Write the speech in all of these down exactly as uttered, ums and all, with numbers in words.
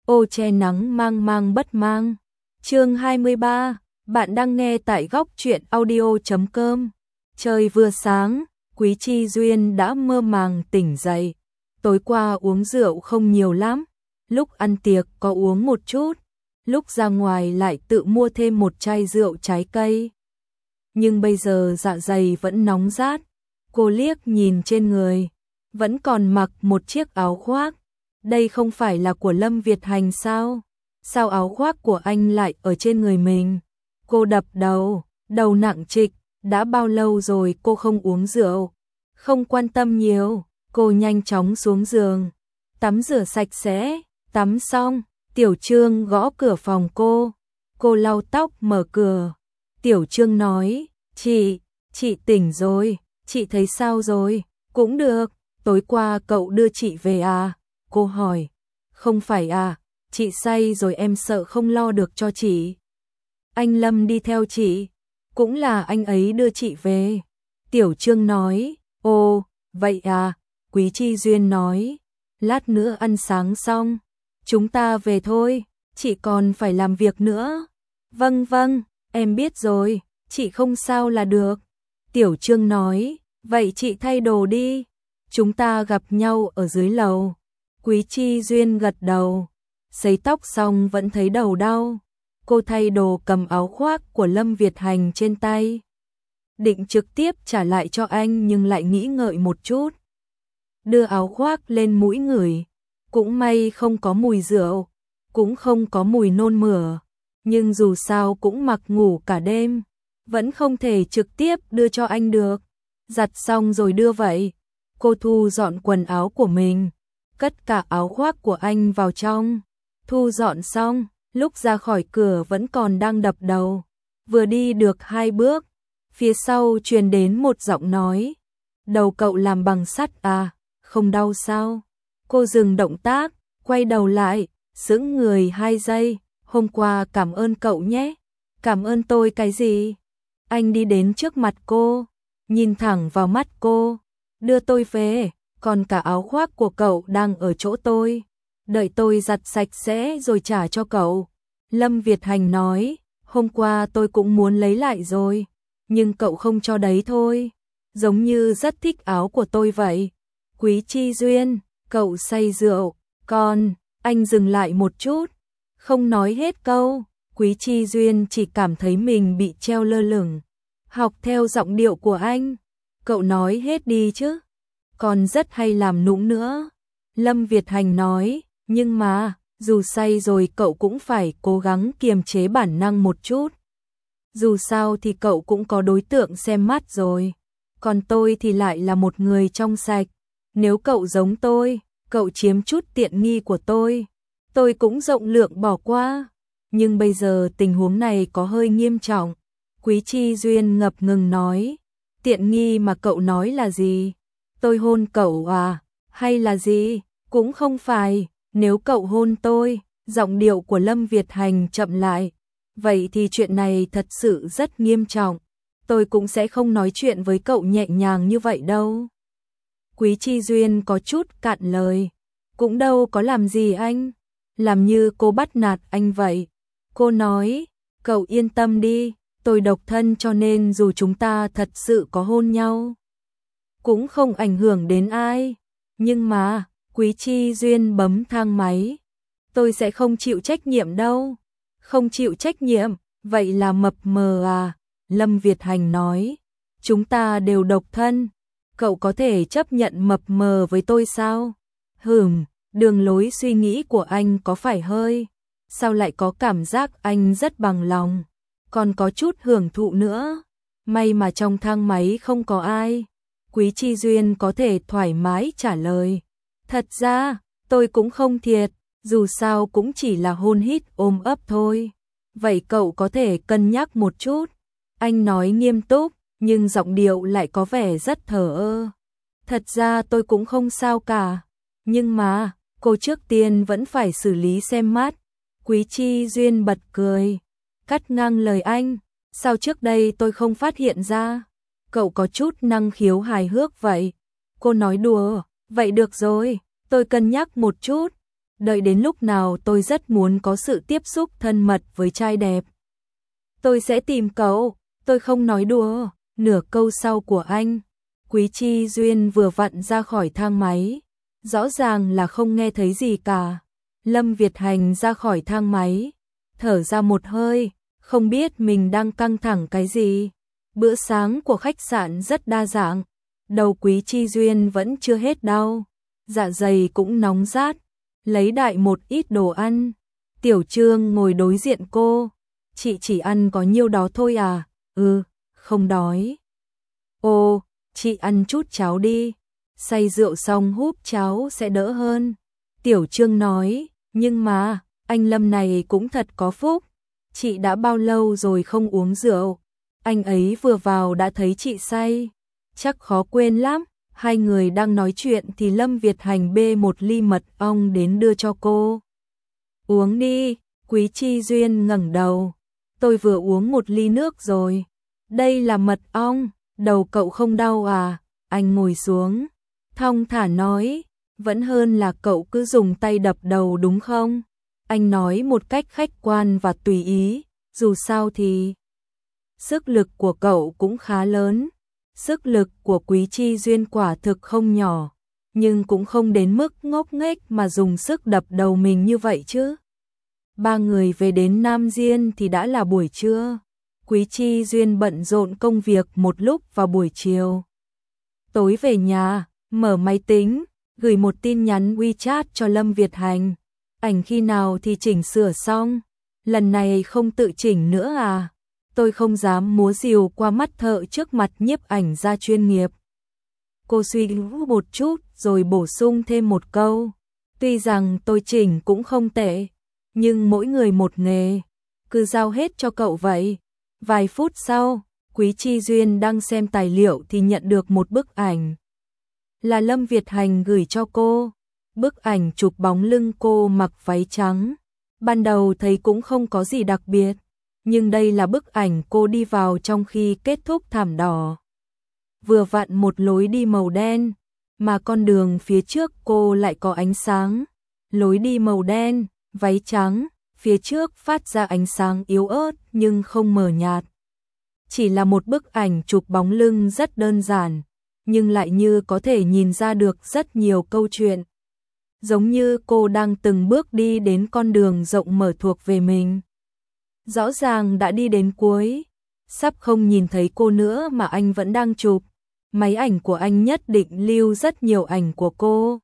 ô che nắng mang mang bất mang. Chương hai mươi ba, bạn đang nghe tại góc truyện audio chấm com. Trời vừa sáng, Quý Chi Duyên đã mơ màng tỉnh dậy. Tối qua uống rượu không nhiều lắm, lúc ăn tiệc có uống một chút, lúc ra ngoài lại tự mua thêm một chai rượu trái cây. Nhưng bây giờ dạ dày vẫn nóng rát, cô liếc nhìn trên người, vẫn còn mặc một chiếc áo khoác. Đây không phải là của Lâm Việt Hành sao? Sao áo khoác của anh lại ở trên người mình? Cô đập đầu, đầu nặng trịch, đã bao lâu rồi cô không uống rượu? Không quan tâm nhiều, cô nhanh chóng xuống giường, tắm rửa sạch sẽ, tắm xong, Tiểu Trương gõ cửa phòng cô. Cô lau tóc mở cửa. Tiểu Trương nói, chị, chị tỉnh rồi, chị thấy sao rồi? Cũng được, tối qua cậu đưa chị về à? Cô hỏi, không phải à, chị say rồi em sợ không lo được cho chị. Anh Lâm đi theo chị, cũng là anh ấy đưa chị về. Tiểu Trương nói, ồ, vậy à, Quý Chi Duyên nói, lát nữa ăn sáng xong, chúng ta về thôi, chị còn phải làm việc nữa. Vâng vâng, em biết rồi, chị không sao là được. Tiểu Trương nói, vậy chị thay đồ đi, chúng ta gặp nhau ở dưới lầu. Quý Chi Duyên gật đầu, sấy tóc xong vẫn thấy đầu đau. Cô thay đồ cầm áo khoác của Lâm Việt Hành trên tay. Định trực tiếp trả lại cho anh nhưng lại nghĩ ngợi một chút. Đưa áo khoác lên mũi ngửi, cũng may không có mùi rượu, cũng không có mùi nôn mửa. Nhưng dù sao cũng mặc ngủ cả đêm, vẫn không thể trực tiếp đưa cho anh được. Giặt xong rồi đưa vậy. Cô thu dọn quần áo của mình, cất cả áo khoác của anh vào trong. Thu dọn xong, lúc ra khỏi cửa vẫn còn đang đập đầu. Vừa đi được hai bước, phía sau truyền đến một giọng nói. Đầu cậu làm bằng sắt à, không đau sao? Cô dừng động tác, quay đầu lại, sững người hai giây. Hôm qua cảm ơn cậu nhé. Cảm ơn tôi cái gì? Anh đi đến trước mặt cô, nhìn thẳng vào mắt cô. Đưa tôi về, còn cả áo khoác của cậu đang ở chỗ tôi. Đợi tôi giặt sạch sẽ rồi trả cho cậu. Lâm Việt Hành nói, hôm qua tôi cũng muốn lấy lại rồi, nhưng cậu không cho đấy thôi. Giống như rất thích áo của tôi vậy. Quý Chi Duyên, cậu say rượu, còn, anh dừng lại một chút, không nói hết câu. Quý Chi Duyên chỉ cảm thấy mình bị treo lơ lửng, học theo giọng điệu của anh. Cậu nói hết đi chứ, còn rất hay làm nũng nữa. Lâm Việt Hành nói, nhưng mà, dù say rồi cậu cũng phải cố gắng kiềm chế bản năng một chút. Dù sao thì cậu cũng có đối tượng xem mắt rồi, còn tôi thì lại là một người trong sạch. Nếu cậu giống tôi, cậu chiếm chút tiện nghi của tôi, tôi cũng rộng lượng bỏ qua. Nhưng bây giờ tình huống này có hơi nghiêm trọng. Quý Chi Duyên ngập ngừng nói, tiện nghi mà cậu nói là gì? Tôi hôn cậu à? Hay là gì? Cũng không phải, nếu cậu hôn tôi, giọng điệu của Lâm Việt Hành chậm lại, vậy thì chuyện này thật sự rất nghiêm trọng. Tôi cũng sẽ không nói chuyện với cậu nhẹ nhàng như vậy đâu. Quý Chi Duyên có chút cạn lời, cũng đâu có làm gì anh, làm như cô bắt nạt anh vậy. Cô nói, cậu yên tâm đi, tôi độc thân cho nên dù chúng ta thật sự có hôn nhau, cũng không ảnh hưởng đến ai. Nhưng mà, Quý Chi Duyên bấm thang máy, tôi sẽ không chịu trách nhiệm đâu. Không chịu trách nhiệm, vậy là mập mờ à? Lâm Việt Hành nói, chúng ta đều độc thân, cậu có thể chấp nhận mập mờ với tôi sao? Hừm, đường lối suy nghĩ của anh có phải hơi, sao lại có cảm giác anh rất bằng lòng, còn có chút hưởng thụ nữa. May mà trong thang máy không có ai. Quý Chi Duyên có thể thoải mái trả lời, thật ra, tôi cũng không thiệt, dù sao cũng chỉ là hôn hít ôm ấp thôi. Vậy cậu có thể cân nhắc một chút. Anh nói nghiêm túc, nhưng giọng điệu lại có vẻ rất thờ ơ. Thật ra tôi cũng không sao cả, nhưng mà, cô trước tiên vẫn phải xử lý xem mắt. Quý Chi Duyên bật cười, cắt ngang lời anh, sao trước đây tôi không phát hiện ra? Cậu có chút năng khiếu hài hước vậy. Cô nói đùa, vậy được rồi, tôi cân nhắc một chút. đợi đến lúc nào tôi rất muốn có sự tiếp xúc thân mật với trai đẹp. Tôi sẽ tìm cậu, tôi không nói đùa. Nửa câu sau của anh, Quý Chi Duyên vừa vặn ra khỏi thang máy, rõ ràng là không nghe thấy gì cả. Lâm Việt Hành ra khỏi thang máy, thở ra một hơi, không biết mình đang căng thẳng cái gì. Bữa sáng của khách sạn rất đa dạng, đầu Quý Chi Duyên vẫn chưa hết đau, dạ dày cũng nóng rát, lấy đại một ít đồ ăn. Tiểu Trương ngồi đối diện cô, chị chỉ ăn có nhiêu đó thôi à? Ừ, không đói. Ồ, chị ăn chút cháo đi, say rượu xong húp cháo sẽ đỡ hơn. Tiểu Trương nói, nhưng mà, anh Lâm này cũng thật có phúc, chị đã bao lâu rồi không uống rượu, anh ấy vừa vào đã thấy chị say, chắc khó quên lắm. Hai người đang nói chuyện thì Lâm Việt Hành bê một ly mật ong đến đưa cho cô. Uống đi. Quý Chi Duyên ngẩng đầu, tôi vừa uống một ly nước rồi. Đây là mật ong, đầu cậu không đau à? Anh ngồi xuống, thong thả nói, vẫn hơn là cậu cứ dùng tay đập đầu đúng không? Anh nói một cách khách quan và tùy ý, dù sao thì sức lực của cậu cũng khá lớn. Sức lực của Quý Chi Duyên quả thực không nhỏ, nhưng cũng không đến mức ngốc nghếch mà dùng sức đập đầu mình như vậy chứ. Ba người về đến Nam Diên thì đã là buổi trưa. Quý Chi Duyên bận rộn công việc một lúc vào buổi chiều. Tối về nhà, mở máy tính, gửi một tin nhắn WeChat cho Lâm Việt Hành. Ảnh khi nào thì chỉnh sửa xong, lần này không tự chỉnh nữa à? Tôi không dám múa rìu qua mắt thợ trước mặt nhiếp ảnh gia chuyên nghiệp. Cô suy nghĩ một chút rồi bổ sung thêm một câu. Tuy rằng tôi chỉnh cũng không tệ, nhưng mỗi người một nghề, cứ giao hết cho cậu vậy. Vài phút sau, Quý Chi Duyên đang xem tài liệu thì nhận được một bức ảnh. Là Lâm Việt Hành gửi cho cô. Bức ảnh chụp bóng lưng cô mặc váy trắng. Ban đầu thấy cũng không có gì đặc biệt, nhưng đây là bức ảnh cô đi vào trong khi kết thúc thảm đỏ. Vừa vặn một lối đi màu đen, mà con đường phía trước cô lại có ánh sáng. Lối đi màu đen, váy trắng, phía trước phát ra ánh sáng yếu ớt nhưng không mờ nhạt. Chỉ là một bức ảnh chụp bóng lưng rất đơn giản, nhưng lại như có thể nhìn ra được rất nhiều câu chuyện. Giống như cô đang từng bước đi đến con đường rộng mở thuộc về mình. Rõ ràng đã đi đến cuối, sắp không nhìn thấy cô nữa mà anh vẫn đang chụp. Máy ảnh của anh nhất định lưu rất nhiều ảnh của cô.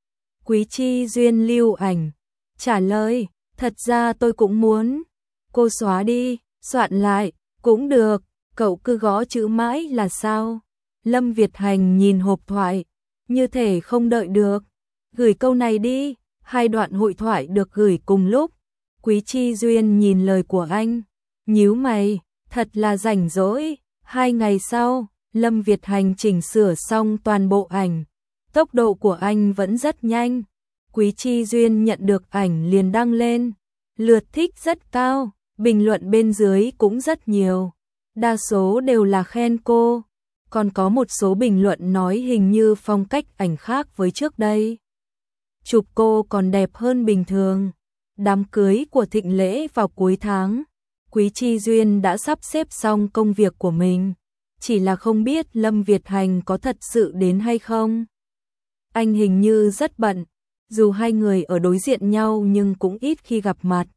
Quý Chi Duyên lưu ảnh, trả lời, thật ra tôi cũng muốn. Cô xóa đi, soạn lại, cũng được, cậu cứ gõ chữ mãi là sao? Lâm Việt Hành nhìn hộp thoại, như thể không đợi được. Gửi câu này đi, hai đoạn hội thoại được gửi cùng lúc. Quý Chi Duyên nhìn lời của anh, nhíu mày, thật là rảnh rỗi. Hai ngày sau, Lâm Việt Hành chỉnh sửa xong toàn bộ ảnh. Tốc độ của anh vẫn rất nhanh. Quý Chi Duyên nhận được ảnh liền đăng lên. Lượt thích rất cao, bình luận bên dưới cũng rất nhiều. Đa số đều là khen cô. Còn có một số bình luận nói hình như phong cách ảnh khác với trước đây. Chụp cô còn đẹp hơn bình thường. Đám cưới của Thịnh Lễ vào cuối tháng. Quý Chi Duyên đã sắp xếp xong công việc của mình. Chỉ là không biết Lâm Việt Hành có thật sự đến hay không. Anh hình như rất bận. Dù hai người ở đối diện nhau nhưng cũng ít khi gặp mặt.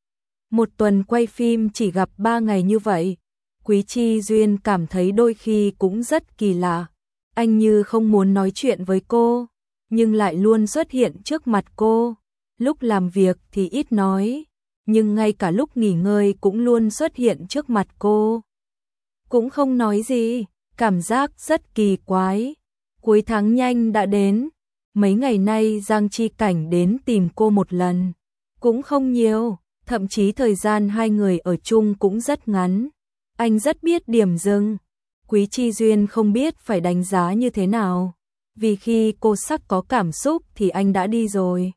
Một tuần quay phim chỉ gặp ba ngày như vậy. Quý Chi Duyên cảm thấy đôi khi cũng rất kỳ lạ. Anh như không muốn nói chuyện với cô, nhưng lại luôn xuất hiện trước mặt cô. Lúc làm việc thì ít nói, nhưng ngay cả lúc nghỉ ngơi cũng luôn xuất hiện trước mặt cô. Cũng không nói gì, cảm giác rất kỳ quái. Cuối tháng nhanh đã đến. Mấy ngày nay Giang Chi Cảnh đến tìm cô một lần. Cũng không nhiều, thậm chí thời gian hai người ở chung cũng rất ngắn. Anh rất biết điểm dừng. Quý Chi Duyên không biết phải đánh giá như thế nào. Vì khi cô sắc có cảm xúc thì anh đã đi rồi.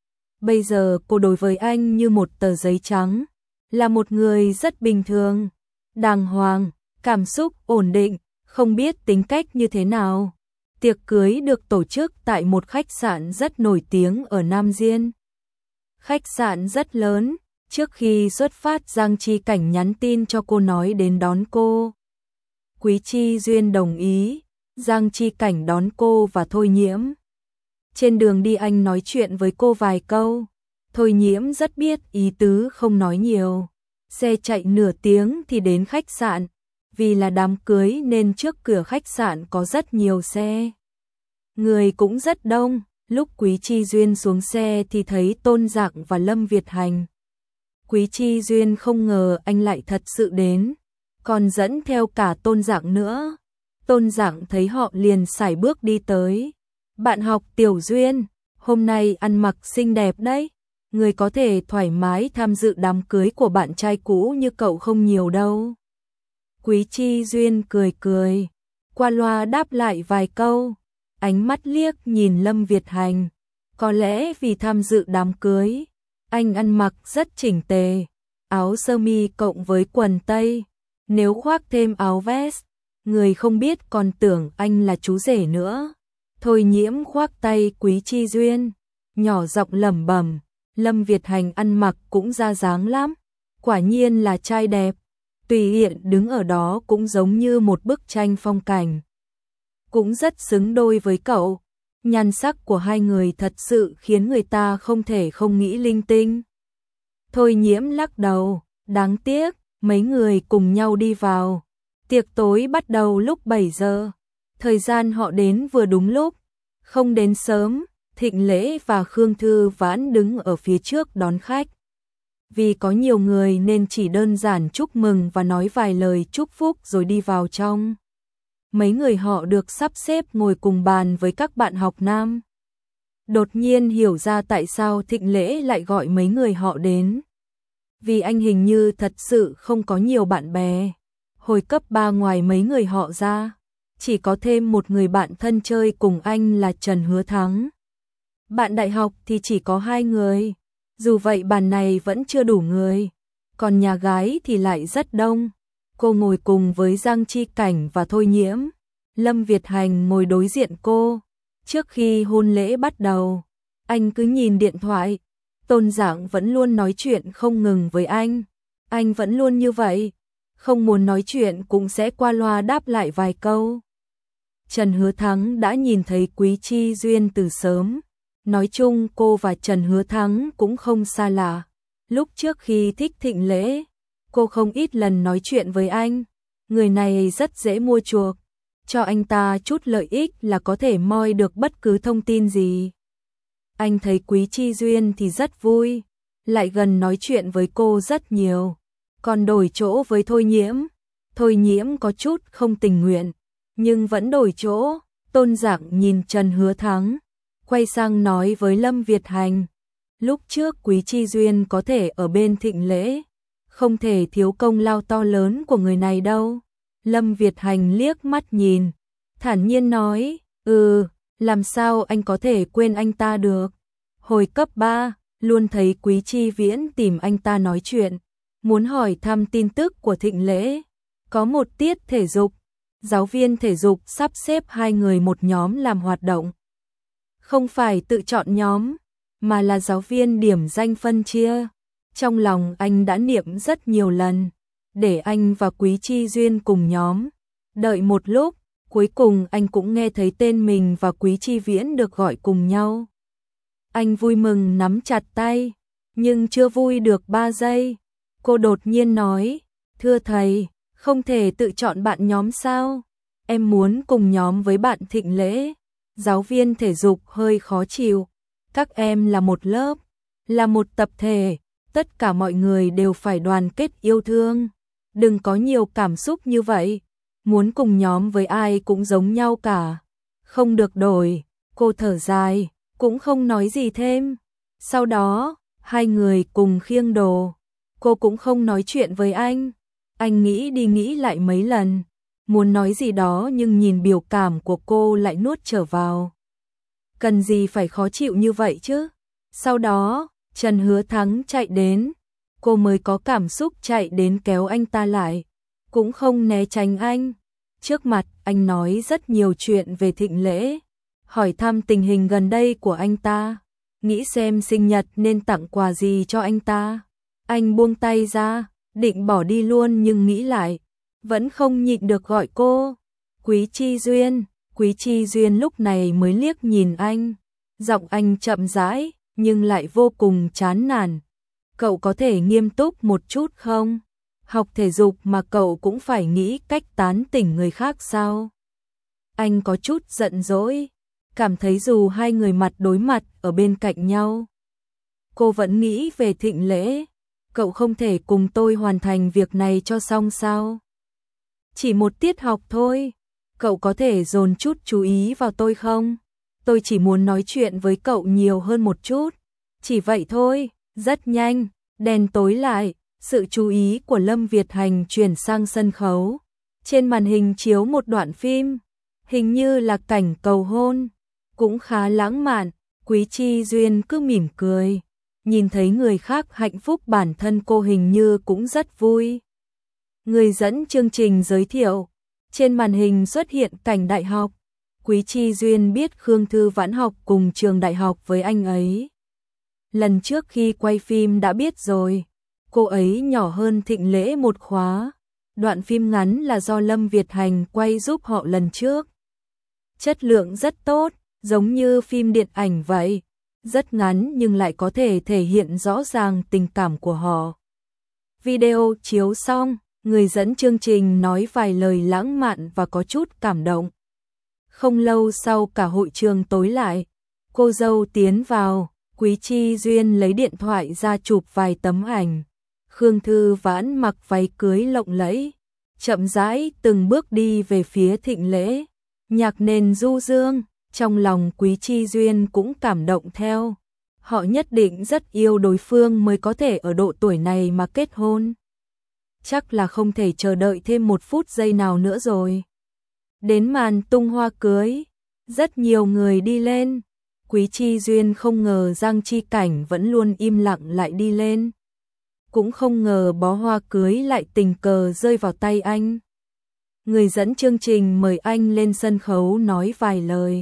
Bây giờ cô đối với anh như một tờ giấy trắng. Là một người rất bình thường, đàng hoàng, cảm xúc ổn định, không biết tính cách như thế nào. Tiệc cưới được tổ chức tại một khách sạn rất nổi tiếng ở Nam Diên. Khách sạn rất lớn, trước khi xuất phát Giang Chi Cảnh nhắn tin cho cô nói đến đón cô. Quý Chi Duyên đồng ý, Giang Chi Cảnh đón cô và Thôi Nhiễm. Trên đường đi anh nói chuyện với cô vài câu, Thôi Nhiễm rất biết ý tứ không nói nhiều. Xe chạy nửa tiếng thì đến khách sạn, vì là đám cưới nên trước cửa khách sạn có rất nhiều xe. Người cũng rất đông, lúc Quý Chi Duyên xuống xe thì thấy Tôn Dạng và Lâm Việt Hành. Quý Chi Duyên không ngờ anh lại thật sự đến, còn dẫn theo cả Tôn Dạng nữa. Tôn Dạng thấy họ liền sải bước đi tới. Bạn học Tiểu Duyên, hôm nay ăn mặc xinh đẹp đấy. Người có thể thoải mái tham dự đám cưới của bạn trai cũ như cậu không nhiều đâu. Quý Chi Duyên cười cười, qua loa đáp lại vài câu, ánh mắt liếc nhìn Lâm Việt Hành. Có lẽ vì tham dự đám cưới, anh ăn mặc rất chỉnh tề, áo sơ mi cộng với quần tây, nếu khoác thêm áo vest, người không biết còn tưởng anh là chú rể nữa. Thôi Nhiễm khoác tay Quý Chi Duyên, nhỏ giọng lẩm bẩm, Lâm Việt Hành ăn mặc cũng ra dáng lắm, quả nhiên là trai đẹp, tùy tiện đứng ở đó cũng giống như một bức tranh phong cảnh. Cũng rất xứng đôi với cậu, nhan sắc của hai người thật sự khiến người ta không thể không nghĩ linh tinh. Thôi Nhiễm lắc đầu, đáng tiếc, mấy người cùng nhau đi vào. Tiệc tối bắt đầu lúc bảy giờ, thời gian họ đến vừa đúng lúc, không đến sớm. Thịnh Lễ và Khương Thư Vãn đứng ở phía trước đón khách. Vì có nhiều người nên chỉ đơn giản chúc mừng và nói vài lời chúc phúc rồi đi vào trong. Mấy người họ được sắp xếp ngồi cùng bàn với các bạn học nam. Đột nhiên hiểu ra tại sao Thịnh Lễ lại gọi mấy người họ đến. Vì anh hình như thật sự không có nhiều bạn bè. Hồi cấp ba ngoài mấy người họ ra, chỉ có thêm một người bạn thân chơi cùng anh là Trần Hứa Thắng. Bạn đại học thì chỉ có hai người, dù vậy bàn này vẫn chưa đủ người, còn nhà gái thì lại rất đông. Cô ngồi cùng với Giang Chi Cảnh và Thôi Nhiễm, Lâm Việt Hành ngồi đối diện cô. Trước khi hôn lễ bắt đầu, anh cứ nhìn điện thoại, Tôn Dạng vẫn luôn nói chuyện không ngừng với anh, anh vẫn luôn như vậy, không muốn nói chuyện cũng sẽ qua loa đáp lại vài câu. Trần Hứa Thắng đã nhìn thấy Quý Chi Duyên từ sớm. Nói chung cô và Trần Hứa Thắng cũng không xa lạ. Lúc trước khi thích Thịnh Lễ, cô không ít lần nói chuyện với anh. Người này rất dễ mua chuộc, cho anh ta chút lợi ích là có thể moi được bất cứ thông tin gì. Anh thấy Quý Chi Duyên thì rất vui, lại gần nói chuyện với cô rất nhiều. Còn đổi chỗ với Thôi Nhiễm, Thôi Nhiễm có chút không tình nguyện, nhưng vẫn đổi chỗ. Tôn Dạng nhìn Trần Hứa Thắng, quay sang nói với Lâm Việt Hành, lúc trước Quý Chi Duyên có thể ở bên Thịnh Lễ, không thể thiếu công lao to lớn của người này đâu. Lâm Việt Hành liếc mắt nhìn, thản nhiên nói, ừ, làm sao anh có thể quên anh ta được. Hồi cấp ba, luôn thấy Quý Chi Viễn tìm anh ta nói chuyện, muốn hỏi thăm tin tức của Thịnh Lễ. Có một tiết thể dục, giáo viên thể dục sắp xếp hai người một nhóm làm hoạt động. Không phải tự chọn nhóm, mà là giáo viên điểm danh phân chia. Trong lòng anh đã niệm rất nhiều lần, để anh và Quý Chi Duyên cùng nhóm. Đợi một lúc, cuối cùng anh cũng nghe thấy tên mình và Quý Chi Viễn được gọi cùng nhau. Anh vui mừng nắm chặt tay, nhưng chưa vui được ba giây. Cô đột nhiên nói, thưa thầy, không thể tự chọn bạn nhóm sao? Em muốn cùng nhóm với bạn Thịnh Lễ. Giáo viên thể dục hơi khó chịu. Các em là một lớp, là một tập thể, tất cả mọi người đều phải đoàn kết yêu thương. Đừng có nhiều cảm xúc như vậy, muốn cùng nhóm với ai cũng giống nhau cả. Không được đổi, cô thở dài, cũng không nói gì thêm. Sau đó, hai người cùng khiêng đồ, cô cũng không nói chuyện với anh. Anh nghĩ đi nghĩ lại mấy lần, muốn nói gì đó nhưng nhìn biểu cảm của cô lại nuốt trở vào. Cần gì phải khó chịu như vậy chứ? Sau đó, Trần Hứa Thắng chạy đến, cô mới có cảm xúc chạy đến kéo anh ta lại, cũng không né tránh anh. Trước mặt anh nói rất nhiều chuyện về Thịnh Lễ, hỏi thăm tình hình gần đây của anh ta. nghĩ xem sinh nhật nên tặng quà gì cho anh ta. Anh buông tay ra, định bỏ đi luôn nhưng nghĩ lại, vẫn không nhịn được gọi cô. Quý Chi Duyên, Quý Chi Duyên lúc này mới liếc nhìn anh. Giọng anh chậm rãi, nhưng lại vô cùng chán nản. Cậu có thể nghiêm túc một chút không? Học thể dục mà cậu cũng phải nghĩ cách tán tỉnh người khác sao? Anh có chút giận dỗi, cảm thấy dù hai người mặt đối mặt ở bên cạnh nhau, cô vẫn nghĩ về Thịnh Lễ. Cậu không thể cùng tôi hoàn thành việc này cho xong sao? Chỉ một tiết học thôi, cậu có thể dồn chút chú ý vào tôi không? Tôi chỉ muốn nói chuyện với cậu nhiều hơn một chút. Chỉ vậy thôi. Rất nhanh, đèn tối lại, sự chú ý của Lâm Việt Hành chuyển sang sân khấu. Trên màn hình chiếu một đoạn phim, hình như là cảnh cầu hôn, cũng khá lãng mạn. Quý Chi Duyên cứ mỉm cười, nhìn thấy người khác hạnh phúc bản thân cô hình như cũng rất vui. Người dẫn chương trình giới thiệu, trên màn hình xuất hiện cảnh đại học. Quý Chi Duyên biết Khương Thư Vãn học cùng trường đại học với anh ấy. Lần trước khi quay phim đã biết rồi, cô ấy nhỏ hơn Thịnh Lễ một khóa. Đoạn phim ngắn là do Lâm Việt Hành quay giúp họ lần trước. Chất lượng rất tốt, giống như phim điện ảnh vậy. Rất ngắn nhưng lại có thể thể hiện rõ ràng tình cảm của họ. Video chiếu xong, người dẫn chương trình nói vài lời lãng mạn và có chút cảm động. Không lâu sau cả hội trường tối lại, cô dâu tiến vào, Quý Chi Duyên lấy điện thoại ra chụp vài tấm ảnh. Khương Thư Vãn mặc váy cưới lộng lẫy, chậm rãi từng bước đi về phía Thịnh Lễ. Nhạc nền du dương, trong lòng Quý Chi Duyên cũng cảm động theo. Họ nhất định rất yêu đối phương mới có thể ở độ tuổi này mà kết hôn. Chắc là không thể chờ đợi thêm một phút giây nào nữa rồi. Đến màn tung hoa cưới, rất nhiều người đi lên. Quý Chi Duyên không ngờ Giang Chi Cảnh vẫn luôn im lặng lại đi lên. Cũng không ngờ bó hoa cưới lại tình cờ rơi vào tay anh. Người dẫn chương trình mời anh lên sân khấu nói vài lời.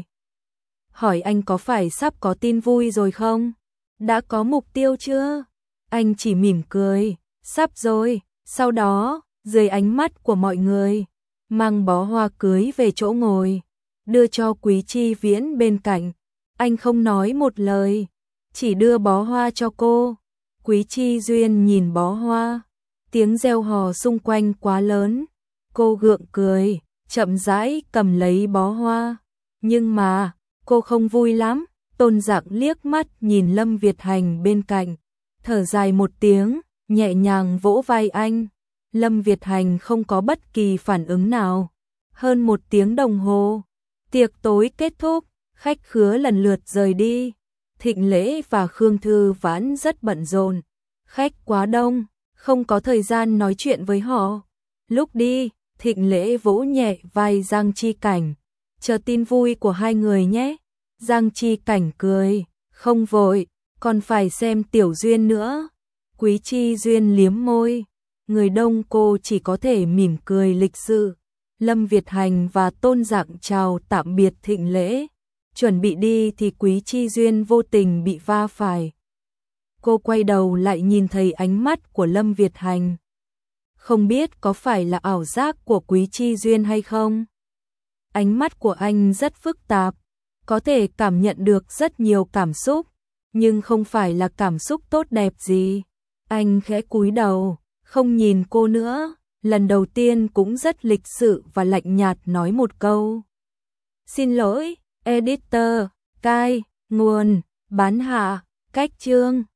Hỏi anh có phải sắp có tin vui rồi không? Đã có mục tiêu chưa? Anh chỉ mỉm cười, sắp rồi. Sau đó, dưới ánh mắt của mọi người, mang bó hoa cưới về chỗ ngồi, đưa cho Quý Chi Viễn bên cạnh. Anh không nói một lời, chỉ đưa bó hoa cho cô. Quý Chi Duyên nhìn bó hoa, tiếng reo hò xung quanh quá lớn. Cô gượng cười, chậm rãi cầm lấy bó hoa. Nhưng mà, cô không vui lắm. Tôn Dặng liếc mắt nhìn Lâm Việt Hành bên cạnh, thở dài một tiếng, nhẹ nhàng vỗ vai anh. Lâm Việt Hành không có bất kỳ phản ứng nào. Hơn một tiếng đồng hồ, tiệc tối kết thúc, khách khứa lần lượt rời đi. Thịnh Lễ và Khương Thư Vãn rất bận rộn, khách quá đông, không có thời gian nói chuyện với họ. Lúc đi, Thịnh Lễ vỗ nhẹ vai Giang Chi Cảnh, chờ tin vui của hai người nhé. Giang Chi Cảnh cười, không vội, còn phải xem Tiểu Duyên nữa. Quý Chi Duyên liếm môi, người đông cô chỉ có thể mỉm cười lịch sự. Lâm Việt Hành và Tôn Dặng chào tạm biệt Thịnh Lễ, chuẩn bị đi thì Quý Chi Duyên vô tình bị va phải. Cô quay đầu lại nhìn thấy ánh mắt của Lâm Việt Hành. Không biết có phải là ảo giác của Quý Chi Duyên hay không? Ánh mắt của anh rất phức tạp, có thể cảm nhận được rất nhiều cảm xúc, nhưng không phải là cảm xúc tốt đẹp gì. Anh khẽ cúi đầu, không nhìn cô nữa, lần đầu tiên cũng rất lịch sự và lạnh nhạt nói một câu. Xin lỗi, editor, cai, nguồn, bán hạ, cách chương.